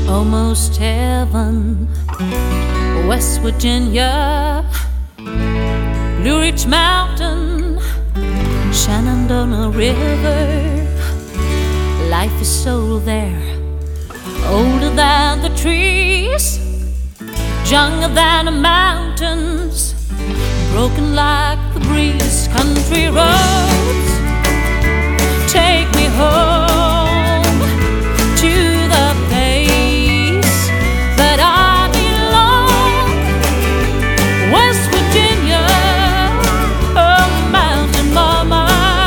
Almost heaven, West Virginia, Blue Ridge Mountain, Shenandoah River. Life is so there, older than the trees, younger than the mountains, broken like the breeze. Country roads take me home to the place that I belong. West Virginia, oh mountain mama,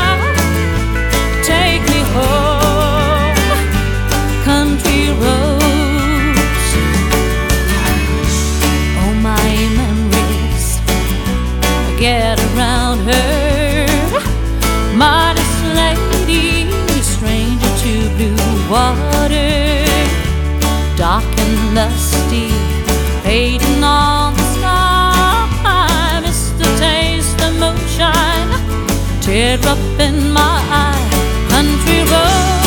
take me home. Country roads, oh my memories get around her. Modest lady, stranger to blue water, dark and dusty, fading on the sky. Miss the taste of moonshine, teardrop in my eye. Country road.